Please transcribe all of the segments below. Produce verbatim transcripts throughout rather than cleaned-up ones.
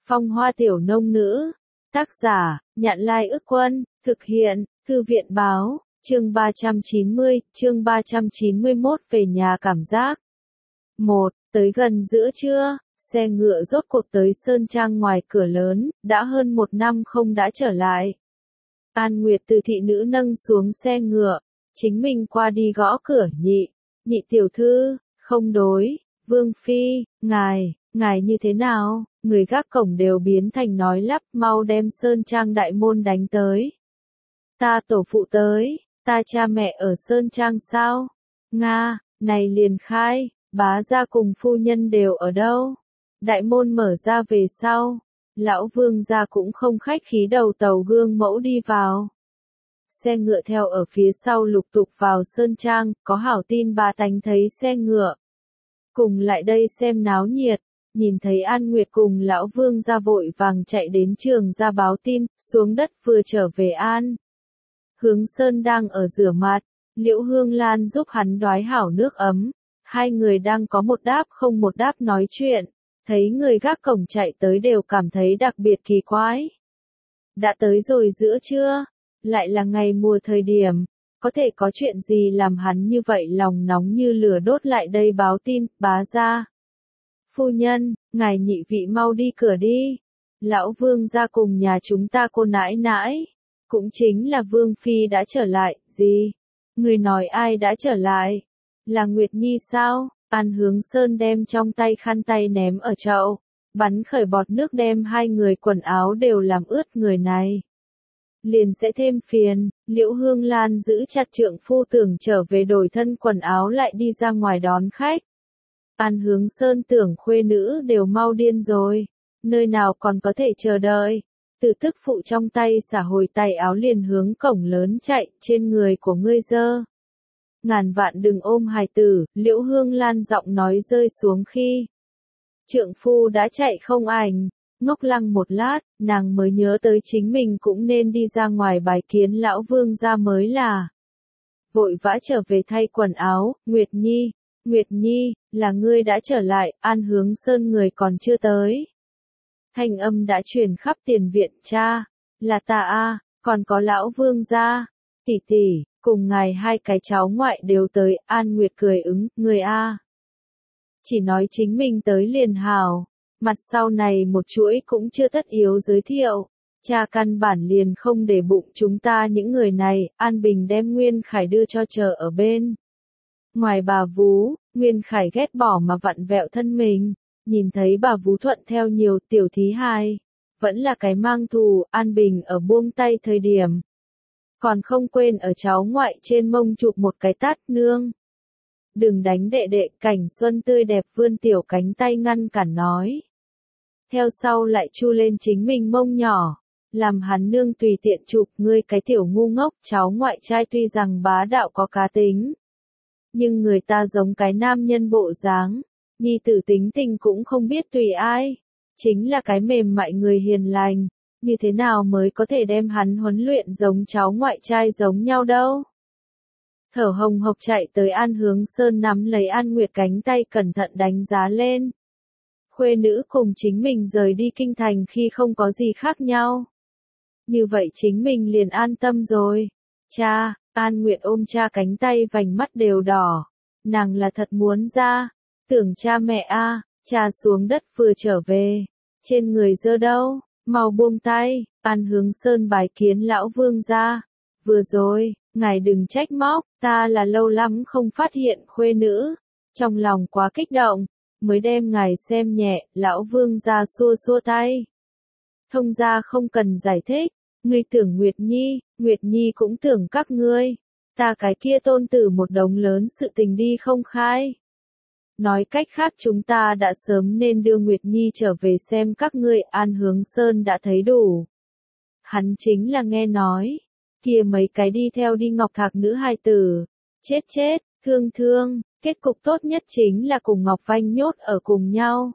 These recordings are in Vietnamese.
Phong hoa tiểu nông nữ. Tác giả, Nhạn Lai Ức Quân, thực hiện, Thư viện Báo, chương ba trăm chín mươi, chương ba trăm chín mươi mốt về nhà cảm giác. một. Tới gần giữa trưa, xe ngựa rốt cuộc tới Sơn Trang ngoài cửa lớn, đã hơn một năm không đã trở lại. An Nguyệt từ thị nữ nâng xuống xe ngựa, chính mình qua đi gõ cửa. Nhị, nhị tiểu thư, không đối, Vương Phi, ngài, ngài như thế nào? Người gác cổng đều biến thành nói lắp, mau đem Sơn Trang đại môn đánh tới. Ta tổ phụ tới, ta cha mẹ ở Sơn Trang sao? Nga, này liền khai, bá gia cùng phu nhân đều ở đâu? Đại môn mở ra về sau, lão Vương gia cũng không khách khí đầu tàu gương mẫu đi vào. Xe ngựa theo ở phía sau lục tục vào Sơn Trang, có hảo tin bà tánh thấy xe ngựa. Cùng lại đây xem náo nhiệt, nhìn thấy An Nguyệt cùng lão Vương gia vội vàng chạy đến trường ra báo tin, xuống đất vừa trở về An. Hướng Sơn đang ở rửa mặt, Liễu Hương Lan giúp hắn đoái hảo nước ấm. Hai người đang có một đáp không một đáp nói chuyện, thấy người gác cổng chạy tới đều cảm thấy đặc biệt kỳ quái. Đã tới rồi giữa trưa, lại là ngày mùa thời điểm, có thể có chuyện gì làm hắn như vậy lòng nóng như lửa đốt lại đây báo tin, bá gia. Phu nhân, ngài nhị vị mau đi cửa đi. Lão Vương gia cùng nhà chúng ta cô nãi nãi, cũng chính là Vương Phi đã trở lại. Gì? Người nói ai đã trở lại? Là Nguyệt Nhi sao? An Hướng Sơn đem trong tay khăn tay ném ở chậu, bắn khởi bọt nước đem hai người quần áo đều làm ướt. Người này liền sẽ thêm phiền. Liễu Hương Lan giữ chặt trượng phu tưởng trở về đổi thân quần áo lại đi ra ngoài đón khách. An Hướng Sơn tưởng khuê nữ đều mau điên rồi, nơi nào còn có thể chờ đợi. Từ tức phụ trong tay xả hồi tay áo liền hướng cổng lớn chạy, trên người của ngươi dơ. Ngàn vạn đừng ôm hài tử, Liễu Hương Lan giọng nói rơi xuống khi trượng phu đã chạy không ảnh. Ngốc lăng một lát, nàng mới nhớ tới chính mình cũng nên đi ra ngoài bài kiến lão Vương gia mới là. Vội vã trở về thay quần áo. Nguyệt Nhi, Nguyệt Nhi, là ngươi đã trở lại. An Hướng Sơn người còn chưa tới. Thanh âm đã truyền khắp tiền viện. Cha, là ta a, còn có lão Vương gia, tỷ tỷ, cùng ngài hai cái cháu ngoại đều tới. An Nguyệt cười ứng, người a, chỉ nói chính mình tới liền hào, mặt sau này một chuỗi cũng chưa tất yếu giới thiệu. Cha căn bản liền không để bụng chúng ta những người này. An Bình đem Nguyên Khải đưa cho chờ ở bên ngoài bà vú. Nguyên Khải ghét bỏ mà vặn vẹo thân mình, nhìn thấy bà vú thuận theo nhiều tiểu thí hài, vẫn là cái mang thù. An Bình ở buông tay thời điểm, còn không quên ở cháu ngoại trên mông chụp một cái tát. Nương, đừng đánh đệ đệ. Cảnh Xuân tươi đẹp vươn tiểu cánh tay ngăn cản nói. Theo sau lại chu lên chính mình mông nhỏ, làm hắn nương tùy tiện chụp. Ngươi cái tiểu ngu ngốc. Cháu ngoại trai tuy rằng bá đạo có cá tính, nhưng người ta giống cái nam nhân bộ dáng, nhi tử tính tình cũng không biết tùy ai, chính là cái mềm mại người hiền lành, như thế nào mới có thể đem hắn huấn luyện giống cháu ngoại trai giống nhau đâu. Thở hồng hộc chạy tới An Hướng Sơn nắm lấy An Nguyệt cánh tay cẩn thận đánh giá lên. Khuê nữ cùng chính mình rời đi kinh thành khi không có gì khác nhau. Như vậy chính mình liền an tâm rồi. Cha, An Nguyệt ôm cha cánh tay vành mắt đều đỏ. Nàng là thật muốn ra. Tưởng cha mẹ a, cha xuống đất vừa trở về. Trên người dơ đâu, mau buông tay. An Hướng Sơn bài kiến lão Vương gia. Vừa rồi, ngài đừng trách móc, ta là lâu lắm không phát hiện khuê nữ. Trong lòng quá kích động, mới đem ngài xem nhẹ. Lão Vương gia xua xua tay. Thông gia không cần giải thích. Ngươi tưởng Nguyệt Nhi, Nguyệt Nhi cũng tưởng các ngươi. Ta cái kia tôn tử một đống lớn sự tình đi không khai. Nói cách khác chúng ta đã sớm nên đưa Nguyệt Nhi trở về xem các ngươi. An Hướng Sơn đã thấy đủ. Hắn chính là nghe nói, kia mấy cái đi theo đi Ngọc Thạc nữ hài tử, chết chết, thương thương, kết cục tốt nhất chính là cùng Ngọc Vanh nhốt ở cùng nhau.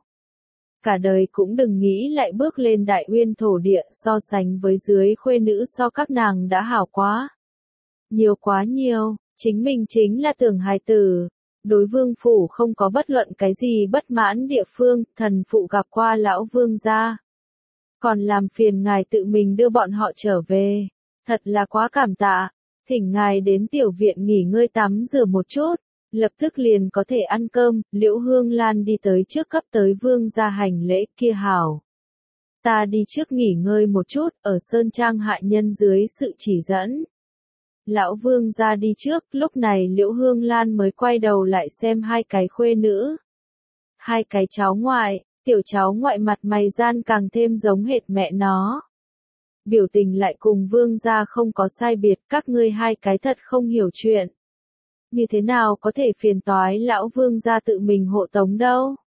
Cả đời cũng đừng nghĩ lại bước lên đại uyên thổ địa. So sánh với dưới khuê nữ so các nàng đã hảo quá. Nhiều quá nhiều, chính mình chính là tưởng hài tử. Đối vương phủ không có bất luận cái gì bất mãn địa phương. Thần phụ gặp qua lão Vương gia, còn làm phiền ngài tự mình đưa bọn họ trở về. Thật là quá cảm tạ, thỉnh ngài đến tiểu viện nghỉ ngơi tắm rửa một chút, lập tức liền có thể ăn cơm. Liễu Hương Lan đi tới trước cấp tới vương gia hành lễ. Kia hảo, ta đi trước nghỉ ngơi một chút, ở sơn trang hạ nhân dưới sự chỉ dẫn. Lão vương gia đi trước, lúc này Liễu Hương Lan mới quay đầu lại xem hai cái khuê nữ. Hai cái cháu ngoại, tiểu cháu ngoại mặt mày gian càng thêm giống hệt mẹ nó. Biểu tình lại cùng vương gia không có sai biệt, các ngươi hai cái thật không hiểu chuyện. Như thế nào có thể phiền toái lão vương gia tự mình hộ tống đâu.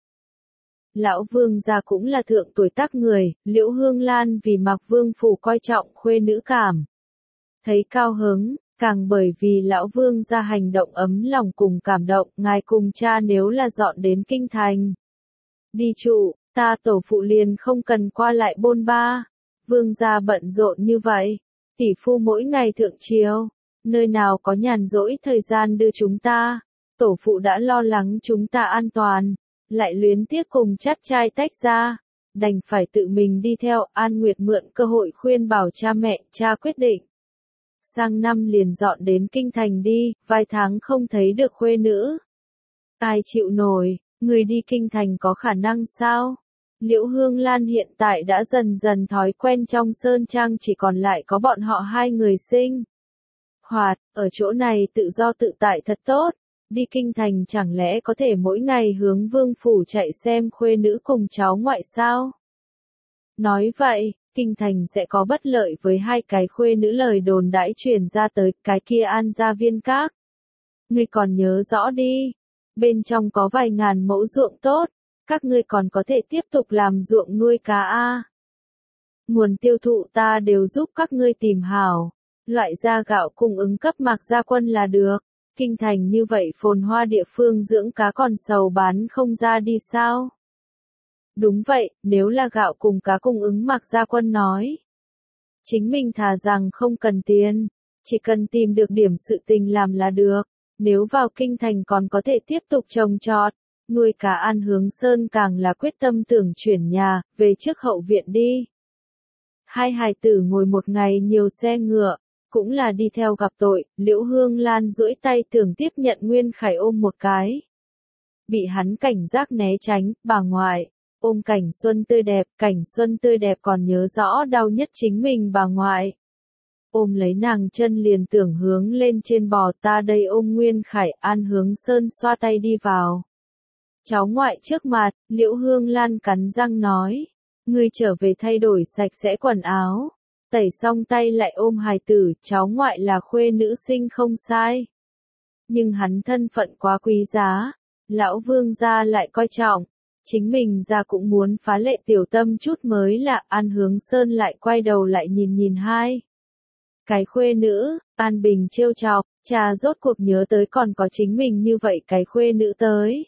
Lão vương gia cũng là thượng tuổi tác người, Liễu Hương Lan vì Mạc Vương phủ coi trọng khuê nữ cảm. Thấy cao hứng, càng bởi vì lão vương gia hành động ấm lòng cùng cảm động, ngài cùng cha nếu là dọn đến kinh thành. Đi trụ, ta tổ phụ liền không cần qua lại bôn ba. Vương gia bận rộn như vậy, tỷ phu mỗi ngày thượng chiều, nơi nào có nhàn rỗi thời gian đưa chúng ta. Tổ phụ đã lo lắng chúng ta an toàn, lại luyến tiếc cùng chắt trai tách ra, đành phải tự mình đi theo. An Nguyệt mượn cơ hội khuyên bảo cha mẹ, cha quyết định. Sang năm liền dọn đến kinh thành đi, vài tháng không thấy được khuê nữ. Ai chịu nổi, người đi kinh thành có khả năng sao? Liễu Hương Lan hiện tại đã dần dần thói quen trong sơn trang chỉ còn lại có bọn họ hai người sinh hoạt, ở chỗ này tự do tự tại thật tốt. Đi kinh thành chẳng lẽ có thể mỗi ngày hướng vương phủ chạy xem khuê nữ cùng cháu ngoại sao? Nói vậy, kinh thành sẽ có bất lợi với hai cái khuê nữ lời đồn đãi truyền ra tới, cái kia An gia viên các. Ngươi còn nhớ rõ đi, bên trong có vài ngàn mẫu ruộng tốt, các ngươi còn có thể tiếp tục làm ruộng nuôi cá a. Nguồn tiêu thụ ta đều giúp các ngươi tìm hảo, loại ra gạo cung ứng cấp Mạc gia quân là được. Kinh thành như vậy phồn hoa địa phương dưỡng cá còn sầu bán không ra đi sao? Đúng vậy, nếu là gạo cùng cá cung ứng Mạc gia quân nói. Chính mình thà rằng không cần tiền, chỉ cần tìm được điểm sự tình làm là được. Nếu vào kinh thành còn có thể tiếp tục trồng trọt, nuôi cá. An Hướng Sơn càng là quyết tâm tưởng chuyển nhà, về trước hậu viện đi. Hai hài tử ngồi một ngày nhiều xe ngựa, cũng là đi theo gặp tội. Liễu Hương Lan duỗi tay tưởng tiếp nhận Nguyên Khải ôm một cái. Bị hắn cảnh giác né tránh. Bà ngoại, ôm Cảnh Xuân tươi đẹp, Cảnh Xuân tươi đẹp còn nhớ rõ đau nhất chính mình bà ngoại. Ôm lấy nàng chân liền tưởng hướng lên trên bò. Ta đây ôm Nguyên Khải. An Hướng Sơn xoa tay đi vào cháu ngoại trước mặt. Liễu Hương Lan cắn răng nói, ngươi trở về thay đổi sạch sẽ quần áo, tẩy xong tay lại ôm hài tử. Cháu ngoại là khuê nữ sinh không sai, nhưng hắn thân phận quá quý giá, lão vương gia lại coi trọng, chính mình ra cũng muốn phá lệ tiểu tâm chút mới là. An Hướng Sơn lại quay đầu lại nhìn nhìn hai cái khuê nữ. An Bình trêu chọc, cha rốt cuộc nhớ tới còn có chính mình như vậy cái khuê nữ tới.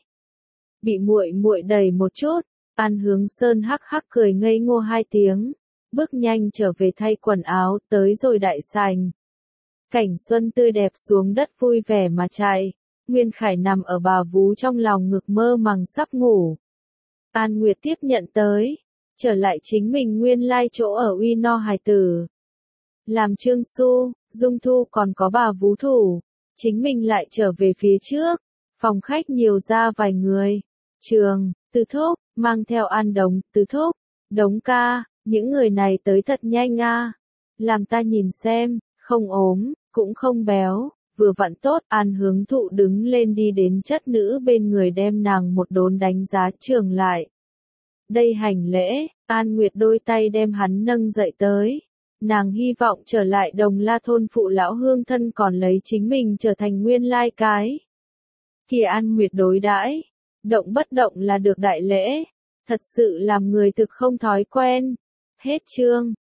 Bị muội muội đẩy một chút, An Hướng Sơn hắc hắc cười ngây ngô hai tiếng, bước nhanh trở về thay quần áo. Tới rồi đại sảnh, Cảnh Xuân tươi đẹp xuống đất vui vẻ mà chạy. Nguyên Khải nằm ở bà vú trong lòng ngực mơ màng sắp ngủ. An Nguyệt tiếp nhận tới, trở lại chính mình nguyên lai chỗ ở uy no hài tử. Làm Trương Xu, Dung Thu còn có bà vú thủ, chính mình lại trở về phía trước. Phòng khách nhiều ra vài người. Trường, Từ Thúc, mang theo An Đồng, Từ Thúc, Đống ca, những người này tới thật nhanh a. Làm ta nhìn xem, không ốm, cũng không béo, vừa vặn tốt. An Hướng Thụ đứng lên đi đến chất nữ bên người đem nàng một đốn đánh giá trường lại. Đây hành lễ, An Nguyệt đôi tay đem hắn nâng dậy tới. Nàng hy vọng trở lại Đồng La thôn phụ lão hương thân còn lấy chính mình trở thành nguyên lai cái. Kia An Nguyệt đối đãi, động bất động là được đại lễ, thật sự làm người thực không thói quen. Hết chương.